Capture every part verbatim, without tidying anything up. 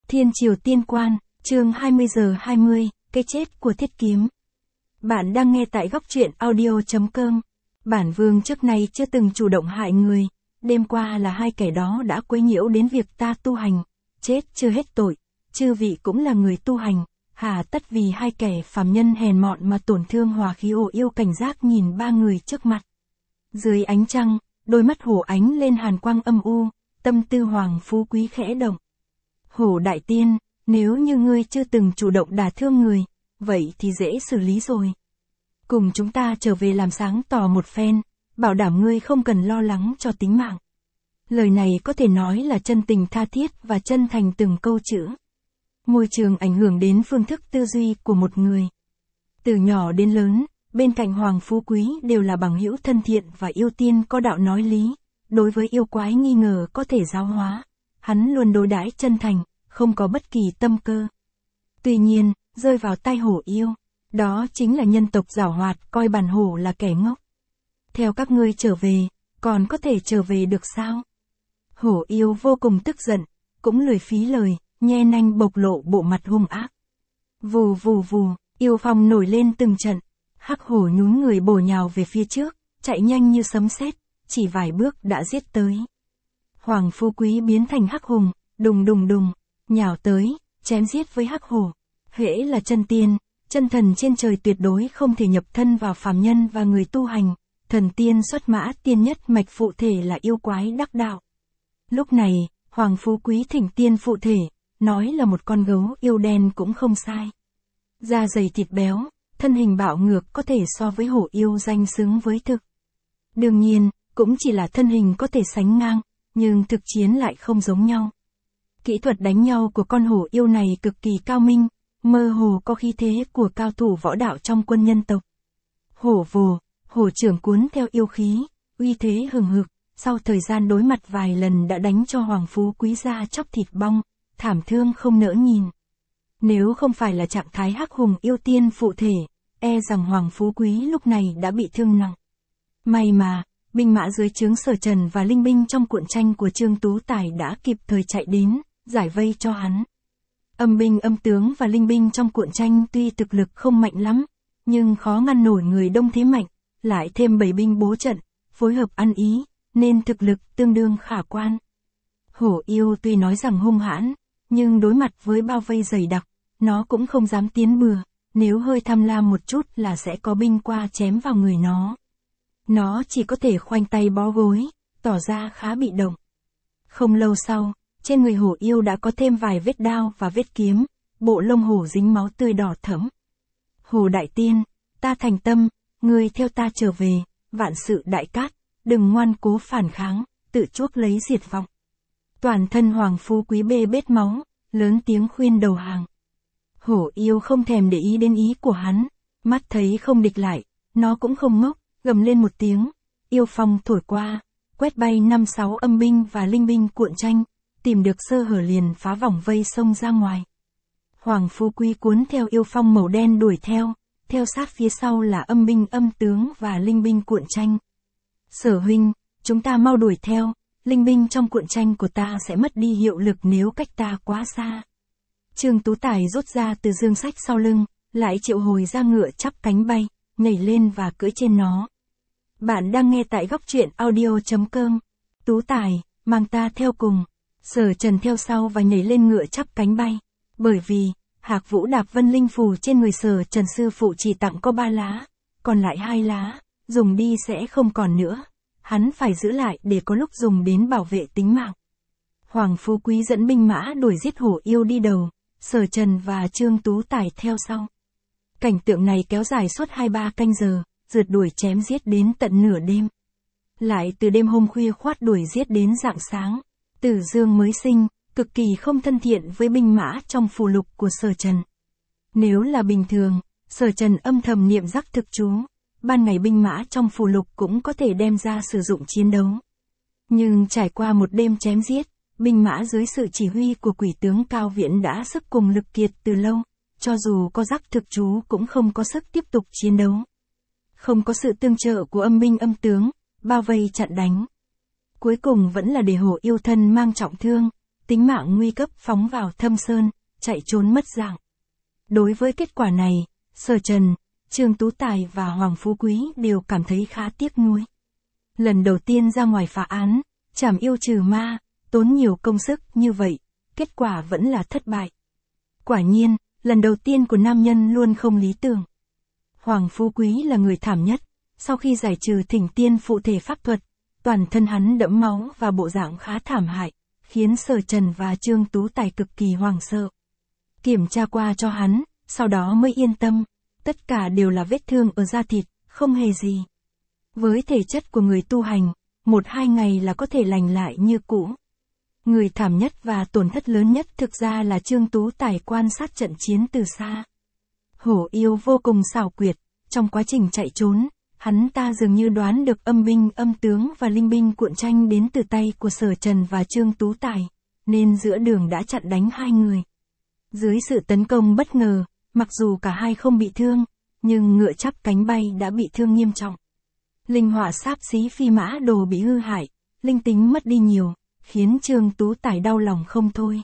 Thiên Triều Tiên Quan, chương hai mươi giờ hai mươi, cái chết của Thiết Kiếm. Bạn đang nghe tại góc truyện audio chấm com. Bản vương trước nay chưa từng chủ động hại người, đêm qua là hai kẻ đó đã quấy nhiễu đến việc ta tu hành, chết chưa hết tội, chư vị cũng là người tu hành, hà tất vì hai kẻ phàm nhân hèn mọn mà tổn thương hòa khí. Hổ Yêu cảnh giác nhìn ba người trước mặt. Dưới ánh trăng, đôi mắt hổ ánh lên hàn quang âm u, tâm tư Hoàng Phú Quý khẽ động. Hổ đại tiên, nếu như ngươi chưa từng chủ động đả thương người, vậy thì dễ xử lý rồi. Cùng chúng ta trở về làm sáng tỏ một phen, bảo đảm ngươi không cần lo lắng cho tính mạng. Lời này có thể nói là chân tình tha thiết và chân thành từng câu chữ. Môi trường ảnh hưởng đến phương thức tư duy của một người. Từ nhỏ đến lớn, bên cạnh Hoàng Phú Quý đều là bằng hữu thân thiện và yêu tiên có đạo nói lý. Đối với yêu quái nghi ngờ có thể giáo hóa, hắn luôn đối đãi chân thành, không có bất kỳ tâm cơ. Tuy nhiên, rơi vào tay Hổ Yêu, đó chính là nhân tộc giảo hoạt coi bản hổ là kẻ ngốc. Theo các ngươi trở về, còn có thể trở về được sao? Hổ Yêu vô cùng tức giận, cũng lười phí lời, nhe nanh bộc lộ bộ mặt hung ác. Vù vù vù, yêu phong nổi lên từng trận, hắc hổ nhún người bổ nhào về phía trước, chạy nhanh như sấm sét, chỉ vài bước đã giết tới. Hoàng Phú Quý biến thành hắc hùng, đùng đùng đùng, nhào tới, chém giết với hắc hổ. Hễ là chân tiên, chân thần trên trời tuyệt đối không thể nhập thân vào phàm nhân và người tu hành, thần tiên xuất mã tiên nhất mạch phụ thể là yêu quái đắc đạo. Lúc này, Hoàng Phú Quý thỉnh tiên phụ thể, nói là một con gấu yêu đen cũng không sai. Da dày thịt béo, thân hình bạo ngược có thể so với hổ yêu danh xứng với thực. Đương nhiên, cũng chỉ là thân hình có thể sánh ngang, nhưng thực chiến lại không giống nhau. Kỹ thuật đánh nhau của con hổ yêu này cực kỳ cao minh, mơ hồ có khí thế của cao thủ võ đạo trong quân nhân tộc. Hổ vồ, hổ trưởng cuốn theo yêu khí, uy thế hừng hực, sau thời gian đối mặt vài lần đã đánh cho Hoàng Phú Quý da chóc thịt bong, thảm thương không nỡ nhìn. Nếu không phải là trạng thái hắc hùng yêu tiên phụ thể, e rằng Hoàng Phú Quý lúc này đã bị thương nặng. May mà, binh mã dưới trướng Sở Trần và linh binh trong cuộn tranh của Trương Tú Tài đã kịp thời chạy đến, giải vây cho hắn. Âm binh âm tướng và linh binh trong cuộn tranh tuy thực lực không mạnh lắm, nhưng khó ngăn nổi người đông thế mạnh, lại thêm bảy binh bố trận, phối hợp ăn ý, nên thực lực tương đương khả quan. Hổ yêu tuy nói rằng hung hãn, nhưng đối mặt với bao vây dày đặc, nó cũng không dám tiến bừa, nếu hơi tham lam một chút là sẽ có binh qua chém vào người nó. Nó chỉ có thể khoanh tay bó gối, tỏ ra khá bị động. Không lâu sau, trên người hổ yêu đã có thêm vài vết đao và vết kiếm, bộ lông hổ dính máu tươi đỏ thẫm. Hổ đại tiên, ta thành tâm, ngươi theo ta trở về, vạn sự đại cát, đừng ngoan cố phản kháng, tự chuốc lấy diệt vong. Toàn thân Hoàng Phú Quý bê bết máu, lớn tiếng khuyên đầu hàng. Hổ yêu không thèm để ý đến ý của hắn, mắt thấy không địch lại, nó cũng không ngốc, gầm lên một tiếng, yêu phong thổi qua, quét bay năm sáu âm binh và linh binh cuộn tranh, tìm được sơ hở liền phá vòng vây xông ra ngoài. Hoàng Phú Quý cuốn theo yêu phong màu đen đuổi theo, theo sát phía sau là âm binh âm tướng và linh binh cuộn tranh. Sở huynh, chúng ta mau đuổi theo, linh binh trong cuộn tranh của ta sẽ mất đi hiệu lực nếu cách ta quá xa. Trương Tú Tài rút ra từ dương sách sau lưng, lại triệu hồi ra ngựa chắp cánh bay, nhảy lên và cưỡi trên nó. Bạn đang nghe tại góc truyện audio chấm com. Tú Tài, mang ta theo cùng. Sở Trần theo sau và nhảy lên ngựa chắp cánh bay. Bởi vì, Hạc Vũ Đạp Vân Linh Phù trên người Sở Trần sư phụ chỉ tặng có ba lá, còn lại hai lá, dùng đi sẽ không còn nữa. Hắn phải giữ lại để có lúc dùng đến bảo vệ tính mạng. Hoàng Phú Quý dẫn binh mã đuổi giết hổ yêu đi đầu, Sở Trần và Trương Tú Tài theo sau. Cảnh tượng này kéo dài suốt hai ba canh giờ, rượt đuổi chém giết đến tận nửa đêm. Lại từ đêm hôm khuya khoát đuổi giết đến rạng sáng, Tử Dương mới sinh, cực kỳ không thân thiện với binh mã trong phù lục của Sở Trần. Nếu là bình thường, Sở Trần âm thầm niệm rắc thực chú, ban ngày binh mã trong phù lục cũng có thể đem ra sử dụng chiến đấu. Nhưng trải qua một đêm chém giết, binh mã dưới sự chỉ huy của quỷ tướng Cao Viễn đã sức cùng lực kiệt từ lâu, cho dù có rắc thực chú cũng không có sức tiếp tục chiến đấu. Không có sự tương trợ của âm binh âm tướng, bao vây chặn đánh. Cuối cùng vẫn là để hổ yêu thân mang trọng thương, tính mạng nguy cấp phóng vào thâm sơn, chạy trốn mất dạng. Đối với kết quả này, Sở Trần, Trương Tú Tài và Hoàng Phú Quý đều cảm thấy khá tiếc nuối. Lần đầu tiên ra ngoài phá án, trảm yêu trừ ma, tốn nhiều công sức như vậy, kết quả vẫn là thất bại. Quả nhiên, lần đầu tiên của nam nhân luôn không lý tưởng. Hoàng Phú Quý là người thảm nhất, sau khi giải trừ thỉnh tiên phụ thể pháp thuật, toàn thân hắn đẫm máu và bộ dạng khá thảm hại, khiến Sở Trần và Trương Tú Tài cực kỳ hoảng sợ. Kiểm tra qua cho hắn, sau đó mới yên tâm, tất cả đều là vết thương ở da thịt, không hề gì. Với thể chất của người tu hành, một hai ngày là có thể lành lại như cũ. Người thảm nhất và tổn thất lớn nhất thực ra là Trương Tú Tài quan sát trận chiến từ xa. Hổ yêu vô cùng xảo quyệt, trong quá trình chạy trốn, hắn ta dường như đoán được âm binh âm tướng và linh binh cuộn tranh đến từ tay của Sở Trần và Trương Tú Tài, nên giữa đường đã chặn đánh hai người. Dưới sự tấn công bất ngờ, mặc dù cả hai không bị thương, nhưng ngựa chắp cánh bay đã bị thương nghiêm trọng. Linh hỏa sáp xí phi mã đồ bị hư hại, linh tính mất đi nhiều, khiến Trương Tú Tài đau lòng không thôi.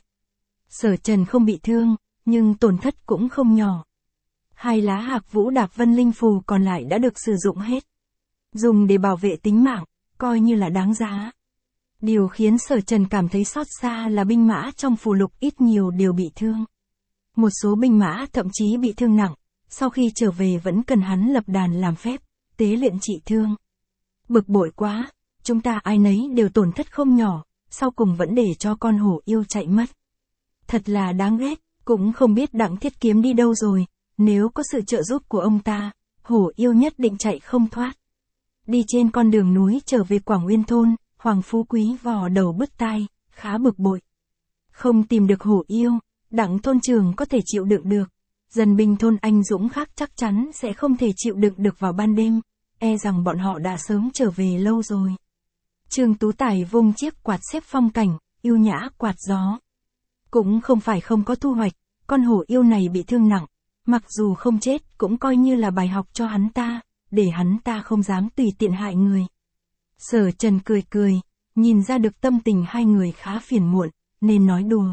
Sở Trần không bị thương, nhưng tổn thất cũng không nhỏ. Hai lá hạc vũ đạp vân linh phù còn lại đã được sử dụng hết. Dùng để bảo vệ tính mạng, coi như là đáng giá. Điều khiến Sở Trần cảm thấy xót xa là binh mã trong phù lục ít nhiều đều bị thương. Một số binh mã thậm chí bị thương nặng, sau khi trở về vẫn cần hắn lập đàn làm phép, tế luyện trị thương. Bực bội quá, chúng ta ai nấy đều tổn thất không nhỏ, sau cùng vẫn để cho con hổ yêu chạy mất. Thật là đáng ghét, cũng không biết Đặng Thiết Kiếm đi đâu rồi, nếu có sự trợ giúp của ông ta, hổ yêu nhất định chạy không thoát. Đi trên con đường núi trở về Quảng Uyên thôn, Hoàng Phú Quý vò đầu bứt tai, khá bực bội. Không tìm được hổ yêu, Đặng thôn trưởng có thể chịu đựng được. Dân binh thôn anh dũng khác chắc chắn sẽ không thể chịu đựng được vào ban đêm, e rằng bọn họ đã sớm trở về lâu rồi. Trương Tú Tài vung chiếc quạt xếp phong cảnh, yêu nhã quạt gió. Cũng không phải không có thu hoạch, con hổ yêu này bị thương nặng, mặc dù không chết cũng coi như là bài học cho hắn ta, để hắn ta không dám tùy tiện hại người. Sở Trần cười cười, nhìn ra được tâm tình hai người khá phiền muộn, nên nói đùa.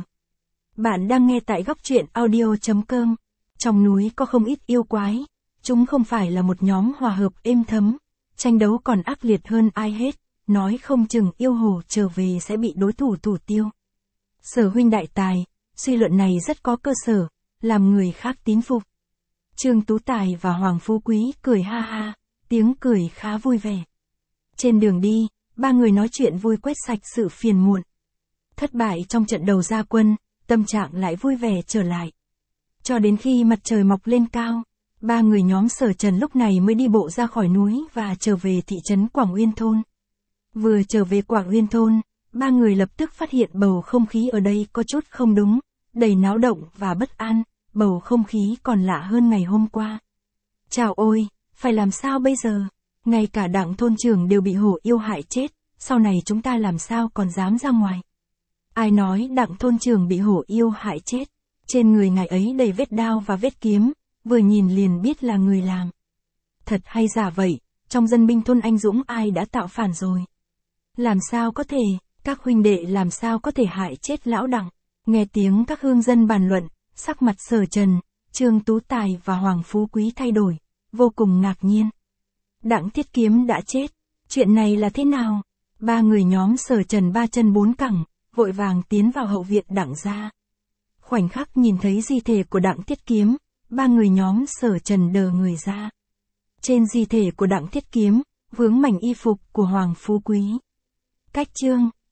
Bạn đang nghe tại góc truyện audio chấm com. Trong núi có không ít yêu quái, chúng không phải là một nhóm hòa hợp êm thấm, tranh đấu còn ác liệt hơn ai hết, nói không chừng yêu hồ trở về sẽ bị đối thủ thủ tiêu. Sở huynh đại tài, suy luận này rất có cơ sở, làm người khác tín phục. Trương Tú Tài và Hoàng Phú Quý cười ha ha, tiếng cười khá vui vẻ. Trên đường đi, ba người nói chuyện vui quét sạch sự phiền muộn. Thất bại trong trận đầu ra quân, tâm trạng lại vui vẻ trở lại. Cho đến khi mặt trời mọc lên cao, ba người nhóm Sở Trần lúc này mới đi bộ ra khỏi núi và trở về thị trấn Quảng Uyên thôn. Vừa trở về Quảng Uyên thôn, ba người lập tức phát hiện bầu không khí ở đây có chút không đúng, đầy náo động và bất an, bầu không khí còn lạ hơn ngày hôm qua. Chào ôi, phải làm sao bây giờ? Ngay cả Đặng thôn trưởng đều bị hổ yêu hại chết, sau này chúng ta làm sao còn dám ra ngoài? Ai nói Đặng thôn trưởng bị hổ yêu hại chết? Trên người ngài ấy đầy vết đao và vết kiếm, vừa nhìn liền biết là người làm. Thật hay giả vậy, trong dân binh thôn anh dũng ai đã tạo phản rồi? Làm sao có thể, các huynh đệ làm sao có thể hại chết lão Đặng? Nghe tiếng các hương dân bàn luận, sắc mặt Sở Trần, Trương Tú Tài và Hoàng Phú Quý thay đổi, vô cùng ngạc nhiên. Đặng Thiết Kiếm đã chết, chuyện này là thế nào? Ba người nhóm Sở Trần ba chân bốn cẳng, vội vàng tiến vào hậu viện Đặng gia. Khoảnh khắc nhìn thấy di thể của Đặng Thiết Kiếm, ba người nhóm Sở Trần đờ người ra. Trên di thể của Đặng Thiết Kiếm, vướng mảnh y phục của Hoàng Phú Quý. Cách chương